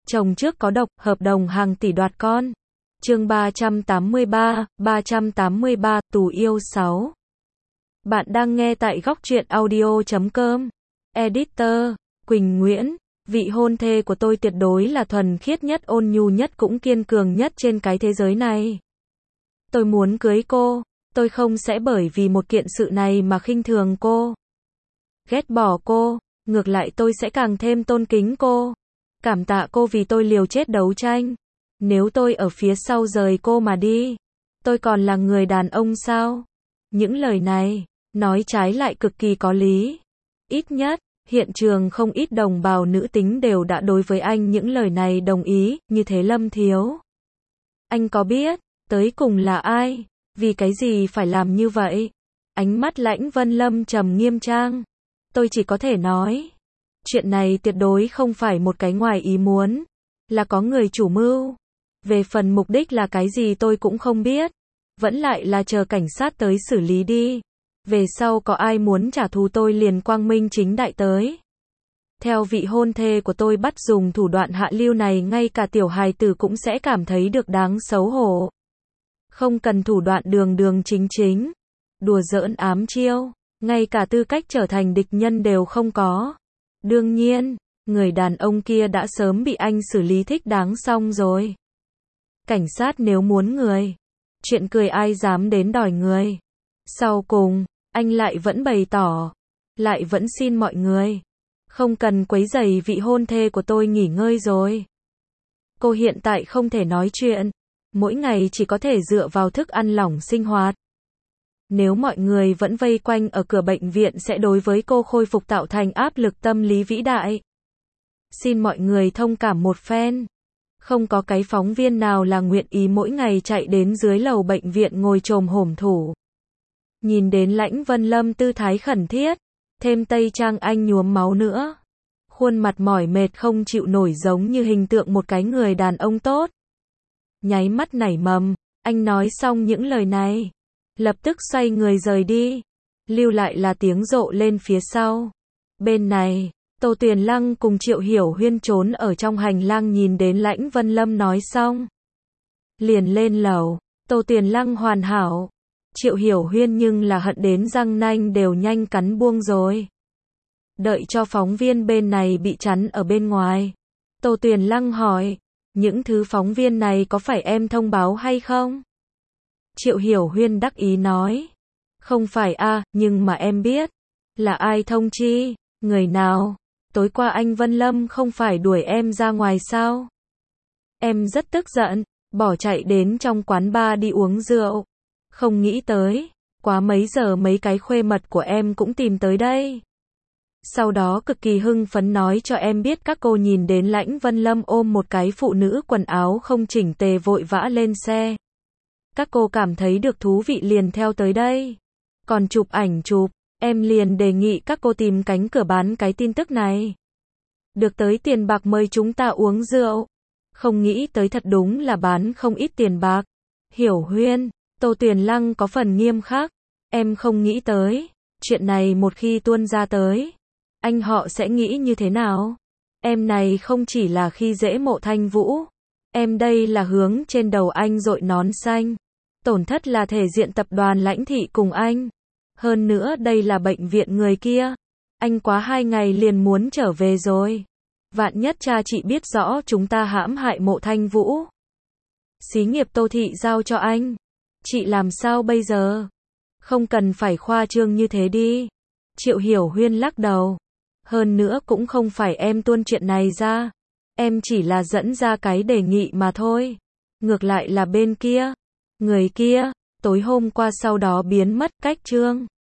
Chồng trước có độc, hợp đồng hàng tỷ đoạt con. Chương 383, Tù yêu 6. Bạn đang nghe tại góc truyện audio.com. Editor, Quỳnh Nguyễn. Vị hôn thê của tôi tuyệt đối là thuần khiết nhất, ôn nhu nhất, cũng kiên cường nhất trên cái thế giới này. Tôi muốn cưới cô. Tôi không sẽ bởi vì một kiện sự này mà khinh thường cô, ghét bỏ cô. Ngược lại tôi sẽ càng thêm tôn kính cô, cảm tạ cô vì tôi liều chết đấu tranh. Nếu tôi ở phía sau rời cô mà đi, tôi còn là người đàn ông sao? Những lời này, nói trái lại cực kỳ có lý. Ít nhất, hiện trường không ít đồng bào nữ tính đều đã đối với anh những lời này đồng ý, như thế Lâm Thiếu. Anh có biết, tới cùng là ai? Vì cái gì phải làm như vậy? Ánh mắt Lãnh Vân Lâm trầm nghiêm trang. Tôi chỉ có thể nói, chuyện này tuyệt đối không phải một cái ngoài ý muốn, là có người chủ mưu. Về phần mục đích là cái gì tôi cũng không biết, vẫn lại là chờ cảnh sát tới xử lý đi. Về sau có ai muốn trả thù tôi liền quang minh chính đại tới. Theo vị hôn thê của tôi bắt dùng thủ đoạn hạ lưu này, ngay cả tiểu hài tử cũng sẽ cảm thấy được đáng xấu hổ. Không cần thủ đoạn đường đường chính chính, đùa giỡn ám chiêu, ngay cả tư cách trở thành địch nhân đều không có. Đương nhiên, người đàn ông kia đã sớm bị anh xử lý thích đáng xong rồi. Cảnh sát nếu muốn người, chuyện cười ai dám đến đòi người. Sau cùng, anh lại vẫn bày tỏ, lại vẫn xin mọi người không cần quấy rầy vị hôn thê của tôi nghỉ ngơi rồi. Cô hiện tại không thể nói chuyện, mỗi ngày chỉ có thể dựa vào thức ăn lỏng sinh hoạt. Nếu mọi người vẫn vây quanh ở cửa bệnh viện sẽ đối với cô khôi phục tạo thành áp lực tâm lý vĩ đại. Xin mọi người thông cảm một phen. Không có cái phóng viên nào là nguyện ý mỗi ngày chạy đến dưới lầu bệnh viện ngồi chồm hổm thủ. Nhìn đến Lãnh Vân Lâm tư thái khẩn thiết, thêm tây trang anh nhuốm máu nữa. Khuôn mặt mỏi mệt không chịu nổi giống như hình tượng một cái người đàn ông tốt. Nháy mắt nảy mầm, anh nói xong những lời này, lập tức xoay người rời đi. Lưu lại là tiếng rộ lên phía sau. Bên này, Tô Tuyền Lăng cùng Triệu Hiểu Huyên trốn ở trong hành lang nhìn đến Lãnh Vân Lâm nói xong, liền lên lầu. Tô Tuyền Lăng hoàn hảo, Triệu Hiểu Huyên nhưng là hận đến răng nanh đều nhanh cắn buông rồi. Đợi cho phóng viên bên này bị chắn ở bên ngoài, Tô Tuyền Lăng hỏi, những thứ phóng viên này có phải em thông báo hay không? Triệu Hiểu Huyên đắc ý nói, không phải a, nhưng mà em biết. Là ai thông chi? Người nào? Tối qua anh Vân Lâm không phải đuổi em ra ngoài sao? Em rất tức giận, bỏ chạy đến trong quán bar đi uống rượu. Không nghĩ tới, quá mấy giờ mấy cái khuê mật của em cũng tìm tới đây. Sau đó cực kỳ hưng phấn nói cho em biết các cô nhìn đến Lãnh Vân Lâm ôm một cái phụ nữ quần áo không chỉnh tề vội vã lên xe. Các cô cảm thấy được thú vị liền theo tới đây. Còn chụp ảnh chụp, em liền đề nghị các cô tìm cánh cửa bán cái tin tức này. Được tới tiền bạc mời chúng ta uống rượu. Không nghĩ tới thật đúng là bán không ít tiền bạc. Hiểu Huyên, Tô Tuyền Lăng có phần nghiêm khắc. Em không nghĩ tới, chuyện này một khi tuôn ra tới, anh họ sẽ nghĩ như thế nào? Em này không chỉ là khi dễ Mộ Thanh Vũ, em đây là hướng trên đầu anh dội nón xanh. Tổn thất là thể diện tập đoàn Lãnh thị cùng anh. Hơn nữa đây là bệnh viện người kia. Anh quá 2 ngày liền muốn trở về rồi. Vạn nhất cha chị biết rõ chúng ta hãm hại Mộ Thanh Vũ, xí nghiệp Tô thị giao cho anh, chị làm sao bây giờ? Không cần phải khoa trương như thế đi. Triệu Hiểu Huyên lắc đầu. Hơn nữa cũng không phải em tuôn chuyện này ra. Em chỉ là dẫn ra cái đề nghị mà thôi. Ngược lại là bên kia, người kia, tối hôm qua sau đó biến mất cách chương.